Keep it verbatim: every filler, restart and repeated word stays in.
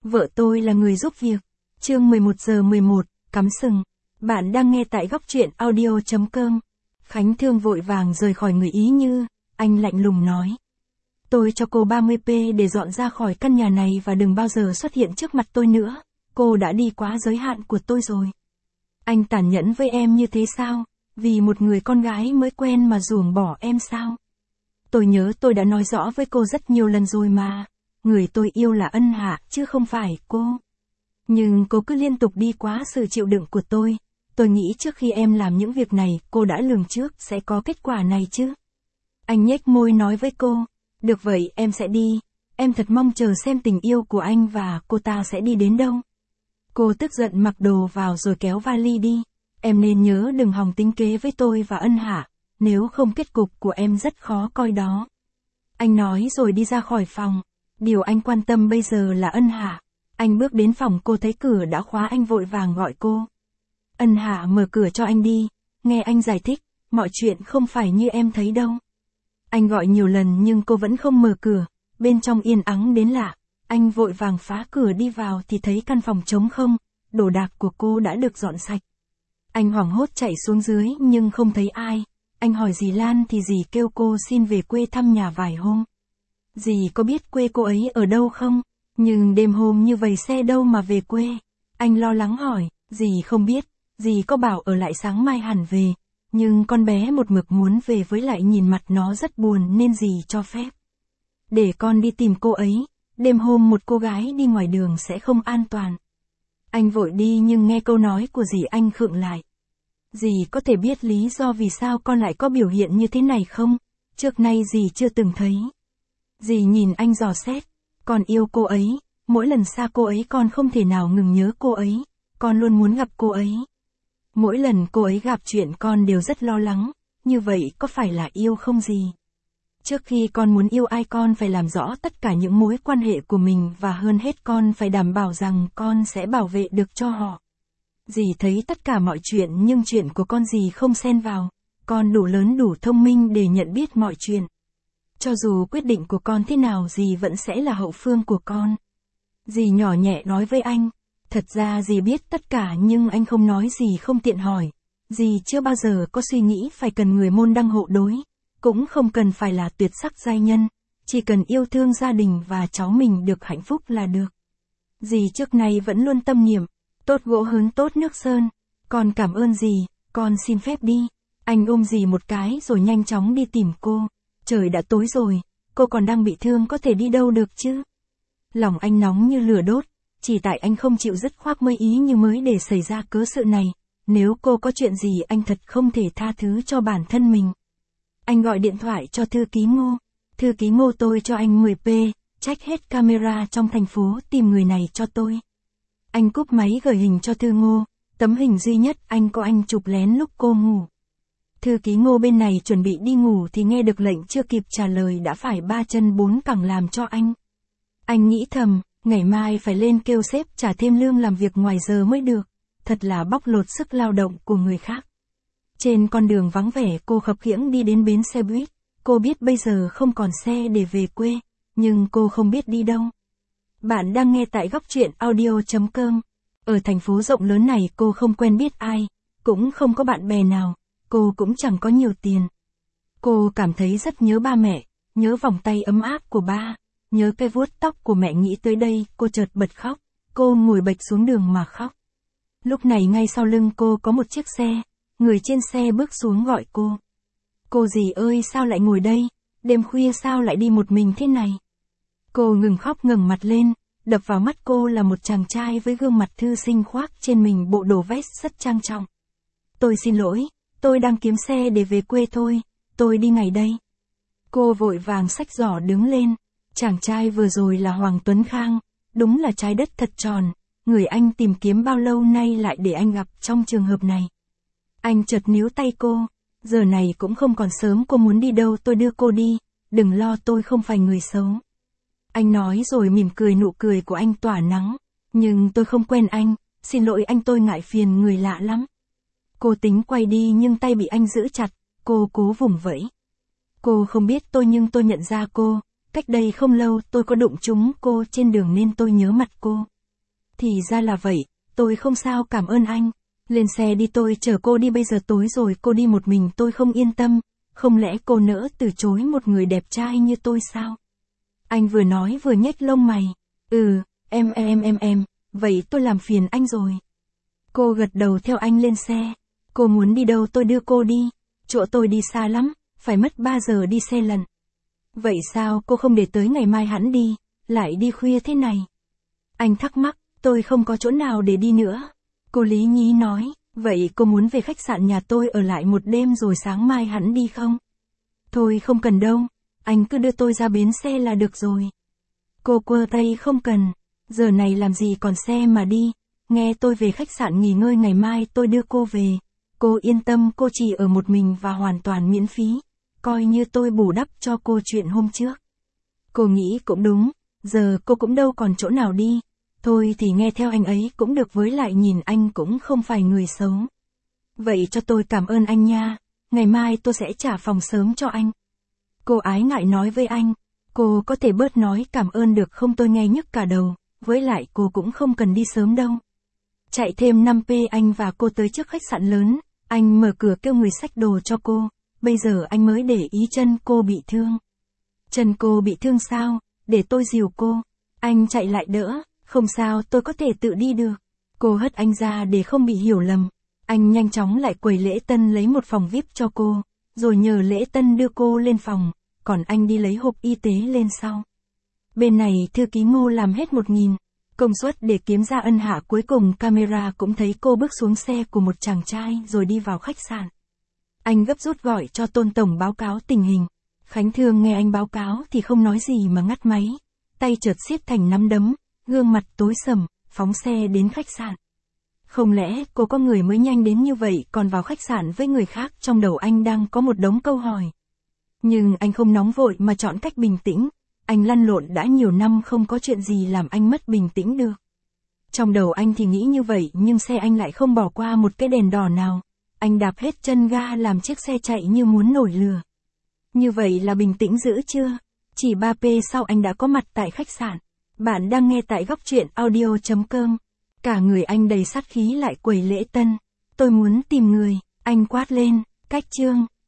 Vợ tôi là người giúp việc. Chương mười một giờ mười một, cắm sừng. Bạn đang nghe tại góc truyện audio chấm com. Khánh Thương vội vàng rời khỏi người Ý Như, anh lạnh lùng nói. Tôi cho cô ba mươi p để dọn ra khỏi căn nhà này và đừng bao giờ xuất hiện trước mặt tôi nữa. Cô đã đi quá giới hạn của tôi rồi. Anh tàn nhẫn với em như thế sao? Vì một người con gái mới quen mà ruồng bỏ em sao? Tôi nhớ tôi đã nói rõ với cô rất nhiều lần rồi mà. Người tôi yêu là Ân Hạ chứ không phải cô. Nhưng cô cứ liên tục đi quá sự chịu đựng của tôi. Tôi nghĩ trước khi em làm những việc này, cô đã lường trước sẽ có kết quả này chứ. Anh nhếch môi nói với cô. Được vậy, em sẽ đi. Em thật mong chờ xem tình yêu của anh và cô ta sẽ đi đến đâu. Cô tức giận mặc đồ vào rồi kéo vali đi. Em nên nhớ đừng hòng tính kế với tôi và Ân Hạ. Nếu không kết cục của em rất khó coi đó. Anh nói rồi đi ra khỏi phòng. Điều anh quan tâm bây giờ là Ân Hạ. Anh bước đến phòng cô thấy cửa đã khóa, anh vội vàng gọi cô. Ân Hạ mở cửa cho anh đi. Nghe anh giải thích, mọi chuyện không phải như em thấy đâu. Anh gọi nhiều lần nhưng cô vẫn không mở cửa. Bên trong yên ắng đến lạ. Anh vội vàng phá cửa đi vào thì thấy căn phòng trống không. Đồ đạc của cô đã được dọn sạch. Anh hoảng hốt chạy xuống dưới nhưng không thấy ai. Anh hỏi dì Lan thì dì kêu cô xin về quê thăm nhà vài hôm. Dì có biết quê cô ấy ở đâu không? Nhưng đêm hôm như vậy xe đâu mà về quê? Anh lo lắng hỏi, dì không biết, dì có bảo ở lại sáng mai hẳn về. Nhưng con bé một mực muốn về với lại nhìn mặt nó rất buồn nên dì cho phép. Để con đi tìm cô ấy, đêm hôm một cô gái đi ngoài đường sẽ không an toàn. Anh vội đi nhưng nghe câu nói của dì anh khựng lại. Dì có thể biết lý do vì sao con lại có biểu hiện như thế này không? Trước nay dì chưa từng thấy. Dì nhìn anh dò xét. Con yêu cô ấy, mỗi lần xa cô ấy con không thể nào ngừng nhớ cô ấy. Con luôn muốn gặp cô ấy. Mỗi lần cô ấy gặp chuyện con đều rất lo lắng. Như vậy có phải là yêu không dì? Trước khi con muốn yêu ai con phải làm rõ tất cả những mối quan hệ của mình và hơn hết con phải đảm bảo rằng con sẽ bảo vệ được cho họ. Dì thấy tất cả mọi chuyện nhưng chuyện của con dì không xen vào. Con đủ lớn đủ thông minh để nhận biết mọi chuyện. Cho dù quyết định của con thế nào dì vẫn sẽ là hậu phương của con. Dì nhỏ nhẹ nói với anh. Thật ra dì biết tất cả nhưng anh không nói, dì không tiện hỏi. Dì chưa bao giờ có suy nghĩ phải cần người môn đăng hộ đối. Cũng không cần phải là tuyệt sắc giai nhân. Chỉ cần yêu thương gia đình và cháu mình được hạnh phúc là được. Dì trước nay vẫn luôn tâm niệm. Tốt gỗ hơn tốt nước sơn. Con cảm ơn dì, con xin phép đi. Anh ôm dì một cái rồi nhanh chóng đi tìm cô. Trời đã tối rồi, cô còn đang bị thương có thể đi đâu được chứ? Lòng anh nóng như lửa đốt, chỉ tại anh không chịu dứt khoát mới ý như mới để xảy ra cớ sự này. Nếu cô có chuyện gì anh thật không thể tha thứ cho bản thân mình. Anh gọi điện thoại cho thư ký Ngô. Thư ký Ngô tôi cho anh mười p, check hết camera trong thành phố tìm người này cho tôi. Anh cúp máy gửi hình cho Thư Ngô, tấm hình duy nhất anh có anh chụp lén lúc cô ngủ. Thư ký Ngô bên này chuẩn bị đi ngủ thì nghe được lệnh chưa kịp trả lời đã phải ba chân bốn cẳng làm cho anh. Anh nghĩ thầm, ngày mai phải lên kêu sếp trả thêm lương làm việc ngoài giờ mới được, thật là bóc lột sức lao động của người khác. Trên con đường vắng vẻ cô khập khiễng đi đến bến xe buýt, cô biết bây giờ không còn xe để về quê, nhưng cô không biết đi đâu. Bạn đang nghe tại góc truyện audio chấm com. Ở thành phố rộng lớn này cô không quen biết ai, cũng không có bạn bè nào. Cô cũng chẳng có nhiều tiền. Cô cảm thấy rất nhớ ba mẹ, nhớ vòng tay ấm áp của ba, nhớ cái vuốt tóc của mẹ. Nghĩ tới đây, cô chợt bật khóc. Cô ngồi bệt xuống đường mà khóc. Lúc này ngay sau lưng cô có một chiếc xe, người trên xe bước xuống gọi cô. Cô dì ơi, sao lại ngồi đây? Đêm khuya sao lại đi một mình thế này? Cô ngừng khóc ngẩng mặt lên, đập vào mắt cô là một chàng trai với gương mặt thư sinh khoác trên mình bộ đồ vest rất trang trọng. Tôi xin lỗi. Tôi đang kiếm xe để về quê thôi, tôi đi ngày đây. Cô vội vàng xách giỏ đứng lên. Chàng trai vừa rồi là Hoàng Tuấn Khang, đúng là trái đất thật tròn, người anh tìm kiếm bao lâu nay lại để anh gặp trong trường hợp này. Anh chợt níu tay cô, giờ này cũng không còn sớm, cô muốn đi đâu tôi đưa cô đi, đừng lo tôi không phải người xấu. Anh nói rồi mỉm cười, nụ cười của anh tỏa nắng, nhưng tôi không quen anh, xin lỗi anh, tôi ngại phiền người lạ lắm. Cô tính quay đi nhưng tay bị anh giữ chặt, cô cố vùng vẫy. Cô không biết tôi nhưng tôi nhận ra cô, cách đây không lâu tôi có đụng trúng cô trên đường nên tôi nhớ mặt cô. Thì ra là vậy, tôi không sao cảm ơn anh. Lên xe đi tôi chở cô đi bây giờ tối rồi cô đi một mình tôi không yên tâm. Không lẽ cô nỡ từ chối một người đẹp trai như tôi sao? Anh vừa nói vừa nhếch lông mày. Ừ, em em em em, vậy tôi làm phiền anh rồi. Cô gật đầu theo anh lên xe. Cô muốn đi đâu tôi đưa cô đi. Chỗ tôi đi xa lắm, phải mất ba giờ đi xe lần. Vậy sao cô không để tới ngày mai hẵng đi, lại đi khuya thế này? Anh thắc mắc, tôi không có chỗ nào để đi nữa. Cô lý nhí nói, vậy cô muốn về khách sạn nhà tôi ở lại một đêm rồi sáng mai hẵng đi không? Thôi không cần đâu, anh cứ đưa tôi ra bến xe là được rồi. Cô quơ tay không cần, giờ này làm gì còn xe mà đi, nghe tôi về khách sạn nghỉ ngơi ngày mai tôi đưa cô về. Cô yên tâm cô chỉ ở một mình và hoàn toàn miễn phí, coi như tôi bù đắp cho cô chuyện hôm trước. Cô nghĩ cũng đúng, giờ cô cũng đâu còn chỗ nào đi, thôi thì nghe theo anh ấy cũng được với lại nhìn anh cũng không phải người xấu. Vậy cho tôi cảm ơn anh nha, ngày mai tôi sẽ trả phòng sớm cho anh. Cô ái ngại nói với anh, cô có thể bớt nói cảm ơn được không tôi nghe nhức cả đầu, với lại cô cũng không cần đi sớm đâu. Chạy thêm năm phút anh và cô tới trước khách sạn lớn, anh mở cửa kêu người xách đồ cho cô, bây giờ anh mới để ý chân cô bị thương. Chân cô bị thương sao, để tôi dìu cô. Anh chạy lại đỡ, không sao tôi có thể tự đi được. Cô hất anh ra để không bị hiểu lầm. Anh nhanh chóng lại quầy lễ tân lấy một phòng vi ai pi cho cô, rồi nhờ lễ tân đưa cô lên phòng, còn anh đi lấy hộp y tế lên sau. Bên này thư ký Ngô làm hết một nghìn công suất để kiếm ra ân hạ cuối cùng camera cũng thấy cô bước xuống xe của một chàng trai rồi đi vào khách sạn. Anh gấp rút gọi cho Tôn Tổng báo cáo tình hình. Khánh Thương nghe anh báo cáo thì không nói gì mà ngắt máy, tay chợt siết thành nắm đấm, gương mặt tối sầm, phóng xe đến khách sạn. Không lẽ cô có người mới nhanh đến như vậy còn vào khách sạn với người khác, trong đầu anh đang có một đống câu hỏi. Nhưng anh không nóng vội mà chọn cách bình tĩnh, anh lăn lộn đã nhiều năm không có chuyện gì làm anh mất bình tĩnh được. Trong đầu anh thì nghĩ như vậy nhưng xe anh lại không bỏ qua một cái đèn đỏ nào, anh đạp hết chân ga làm chiếc xe chạy như muốn nổi lửa. Như vậy là bình tĩnh dữ chưa? Chỉ ba phút sau anh đã có mặt tại khách sạn. Bạn đang nghe tại góc truyện audio chấm com. Cả người anh đầy sát khí lại quầy lễ tân. Tôi muốn tìm người, anh quát lên, cách chương.